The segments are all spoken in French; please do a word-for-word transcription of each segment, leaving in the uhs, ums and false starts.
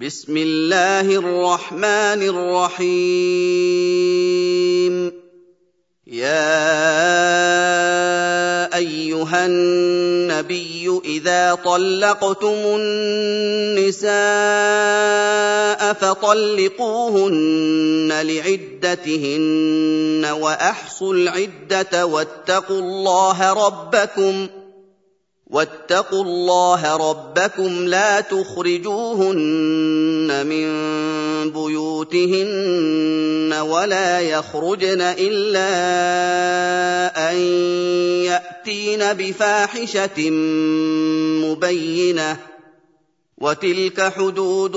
بسم الله الرحمن الرحيم يا أيها النبي إذا طلقتم النساء فطلقوهن لعدتهن وأحصوا العدة واتقوا الله ربكم واتقوا الله ربكم لا تخرجوهن من بيوتهن ولا يخرجن إلا أن يأتين بفاحشة مبينة وتلك حدود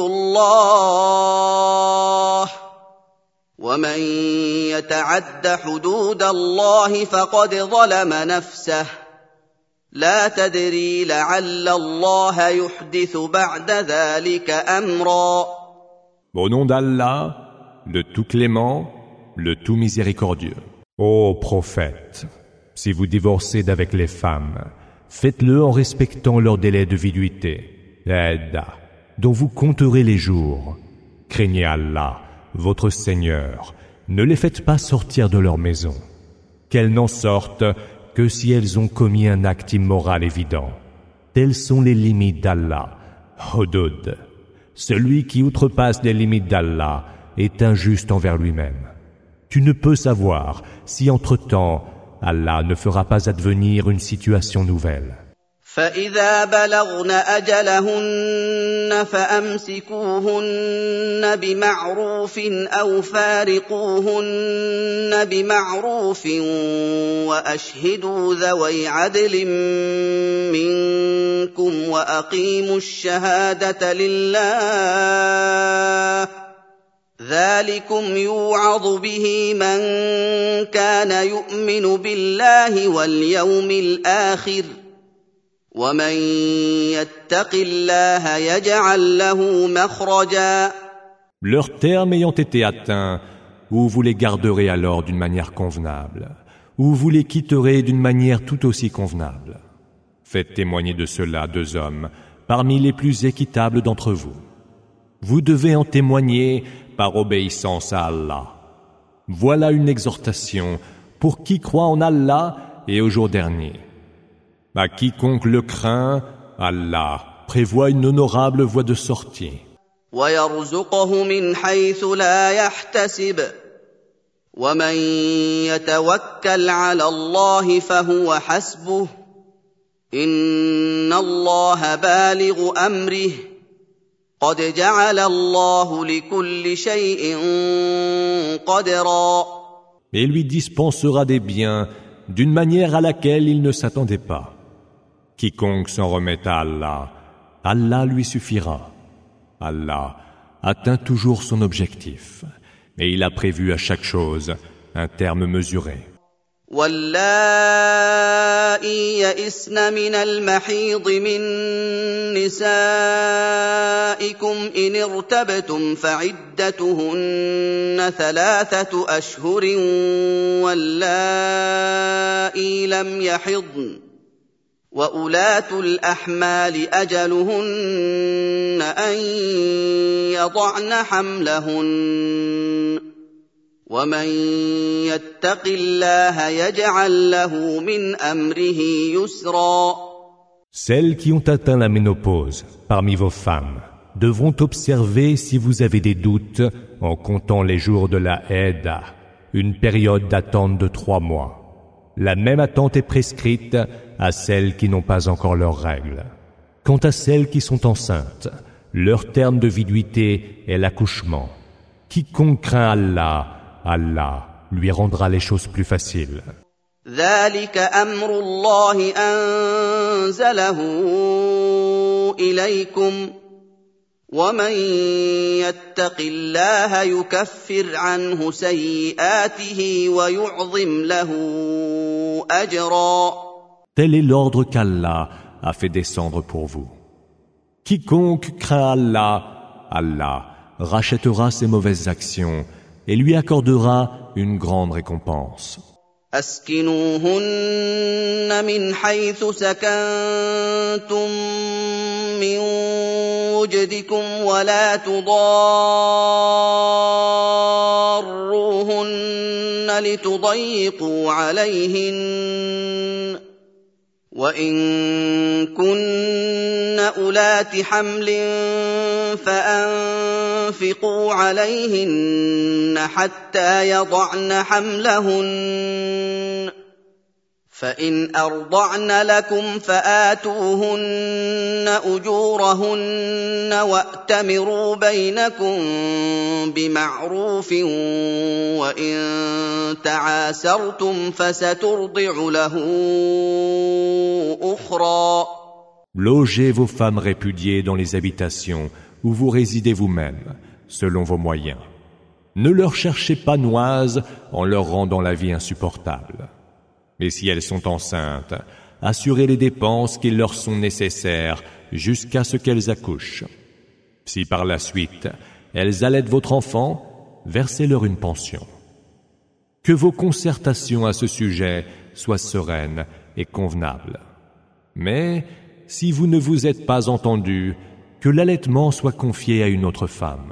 الله ومن يتعد حدود الله فقد ظلم نفسه لا تدري لعل الله يحدث بعد ذلك أمرا. Au nom d'Allah, le tout clément, le tout miséricordieux. Ô prophète, si vous divorcez d'avec les femmes, faites-le en respectant leur délai de viduité, l'idda, dont vous compterez les jours. Craignez Allah, votre Seigneur, ne les faites pas sortir de leur maison, qu'elles n'en sortent que si elles ont commis un acte immoral évident. Telles sont les limites d'Allah. Hudud. Celui qui outrepasse les limites d'Allah est injuste envers lui-même. Tu ne peux savoir si entre-temps Allah ne fera pas advenir une situation nouvelle. فإذا بلغن أجلهن فأمسكوهن بمعروف أو فارقوهن بمعروف وأشهدوا ذوي عدل منكم وأقيموا الشهادة لله ذلكم يوعظ به من كان يؤمن بالله واليوم الآخر ومن يتق الله يجعل له مخرجا. Leur terme ayant été atteint, ou vous les garderez alors d'une manière convenable, ou vous les quitterez d'une manière tout aussi convenable. Faites témoigner de cela deux hommes, parmi les plus équitables d'entre vous. Vous devez en témoigner par obéissance à Allah. Voilà une exhortation pour qui croit en Allah et au jour dernier. À quiconque le craint, Allah prévoit une honorable voie de sortie. وَيَرْزُقْهُ مِنْ حَيْثُ لَا يَحْتَسِبُ وَمَنْ يَتَوَكَّلْ عَلَى اللَّهِ فَهُوَ حَسْبُهُ إِنَّ اللَّهَ بَالِغُ أَمْرِهِ قَدْ جَعَلَ اللَّهُ لِكُلِّ شَيْءٍ قَدْرًا. Et lui dispensera des biens d'une manière à laquelle il ne s'attendait pas. Quiconque s'en remet à Allah, Allah lui suffira. Allah atteint toujours son objectif, et il a prévu à chaque chose un terme mesuré. واللائي يئسن من المحيض من نسائكم إن ارتبتم فعدتهن ثلاثة أشهر واللائي لم يحضن وأولاة الأحمال أجلهن أن يضعن حملهن ومن يتق الله يجعل له من أمره يسرا. Celles qui ont atteint la ménopause parmi vos femmes devront observer si vous avez des doutes en comptant les jours de la Idda, une période d'attente de trois mois. La même attente est prescrite à celles qui n'ont pas encore leurs règles. Quant à celles qui sont enceintes, leur terme de viduité est l'accouchement. Quiconque craint Allah, Allah lui rendra les choses plus faciles. ذلك أمر الله أنزله إليكم ومن يتق الله يكفر عنه سيئاته ويعظم له أجرا. Tel est l'ordre qu'Allah a fait descendre pour vous. Quiconque craint Allah, Allah rachètera ses mauvaises actions et lui accordera une grande récompense. أسكنوهن من حيث سكنتم من وجدكم ولا تضاروهن لتضيقوا عليهن وإن كن أولات حمل فأنفقوا عليهن حتى يضعن حملهن فإن أرضعن لكم فآتوهن أجورهن وأتمروا بينكم بمعروف وإن تعاسرتم فسترضع له أخرى. Logez vos femmes répudiées dans les habitations où vous résidez vous-même, selon vos moyens. Ne leur cherchez pas noise en leur rendant la vie insupportable. Mais si elles sont enceintes, assurez les dépenses qui leur sont nécessaires jusqu'à ce qu'elles accouchent. Si par la suite, elles allaitent votre enfant, versez-leur une pension. Que vos concertations à ce sujet soient sereines et convenables. Mais si vous ne vous êtes pas entendus, que l'allaitement soit confié à une autre femme.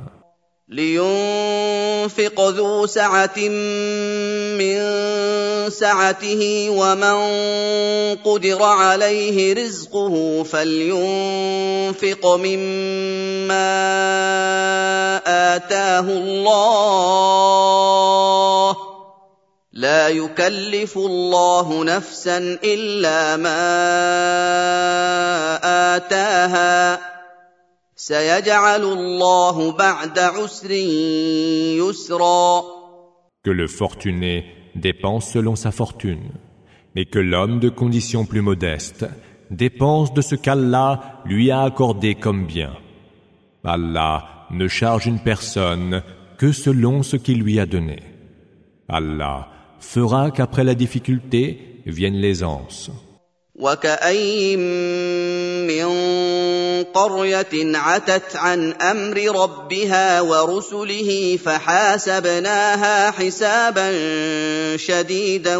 لينفق ذو سعة من سعته ومن قدر عليه رزقه فلينفق مما آتاه الله لا يكلف الله نفسا إلا ما آتاها سيجعل الله بعد عسر يسرا. Que le fortuné dépense selon sa fortune, mais que l'homme de condition plus modeste dépense de ce qu'Allah lui a accordé comme bien. Allah ne charge une personne que selon ce qu'il lui a donné. Allah fera qu'après la difficulté vienne l'aisance. وكأين من قرية عتت عن أمر ربها ورسله فحاسبناها حسابا شديدا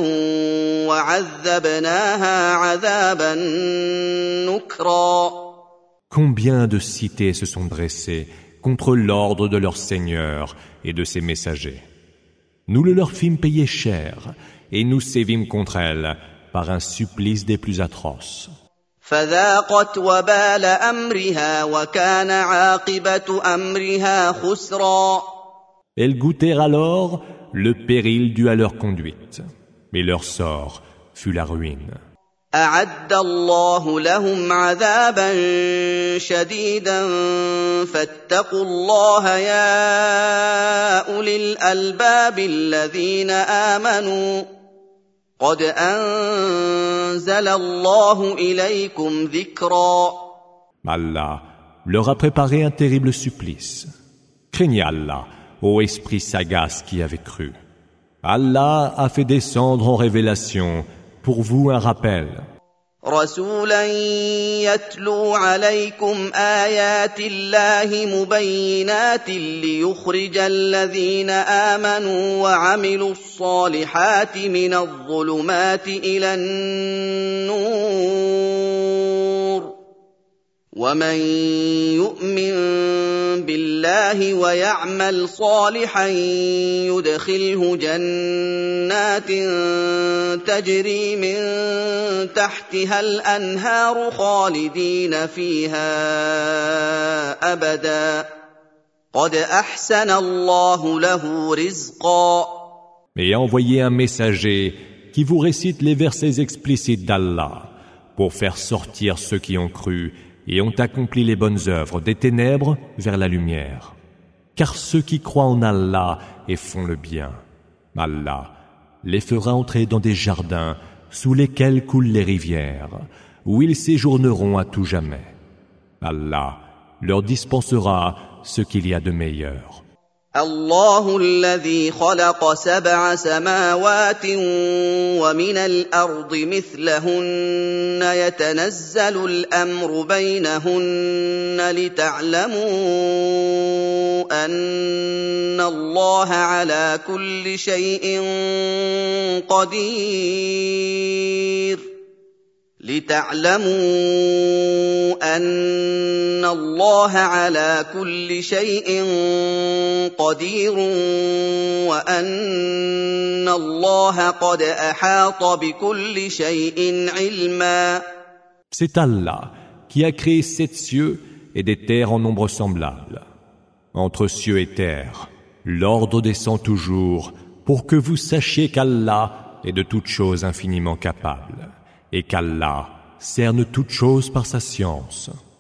وعذبناها عذابا نكرا. Combien de cités se sont dressées contre l'ordre de leur Seigneur et de ses messagers. Nous le leur fîmes payer cher et nous sévîmes contre elles par un supplice des plus atroces. فذاقت وبال أمرها وكان عاقبة أمرها خسرا. Elles goûtèrent alors le péril dû à leur conduite, mais leur sort fut la ruine. أعد الله لهم عذابا شديدا فاتقوا الله يا أولي الألباب الذين آمنوا قد أنزل الله إليكم ذكرا. Allah leur a préparé un terrible supplice. Craignez Allah, ô esprit sagace qui avait cru. Allah a fait descendre en révélation pour vous un rappel. رسولا يتلو عليكم آيات الله مبينات ليخرج الذين آمنوا وعملوا الصالحات من الظلمات إلى النور ومن يؤمن بالله ويعمل صالحا يدخله جنات تجري من تحتها الأنهار خالدين فيها أبدا قد أحسن الله له رزقا. Et envoyez un messager qui vous récite les versets explicites d'Allah pour faire sortir ceux qui ont cru et ont accompli les bonnes œuvres des ténèbres vers la lumière. Car ceux qui croient en Allah et font le bien, Allah les fera entrer dans des jardins sous lesquels coulent les rivières, où ils séjourneront à tout jamais. Allah leur dispensera ce qu'il y a de meilleur. الله الذي خلق سبع سماوات ومن الأرض مثلهن يتنزل الأمر بينهن لتعلموا أن الله على كل شيء قدير لتعلموا أن الله على كل شيء قدير وأن الله قد أحاط بكل شيء علما. C'est Allah qui a créé sept cieux et des terres en nombre semblable. Entre cieux et terre, l'ordre descend toujours pour que vous sachiez qu'Allah est de toutes choses infiniment capable et qu'Allah cerne toutes choses par sa science.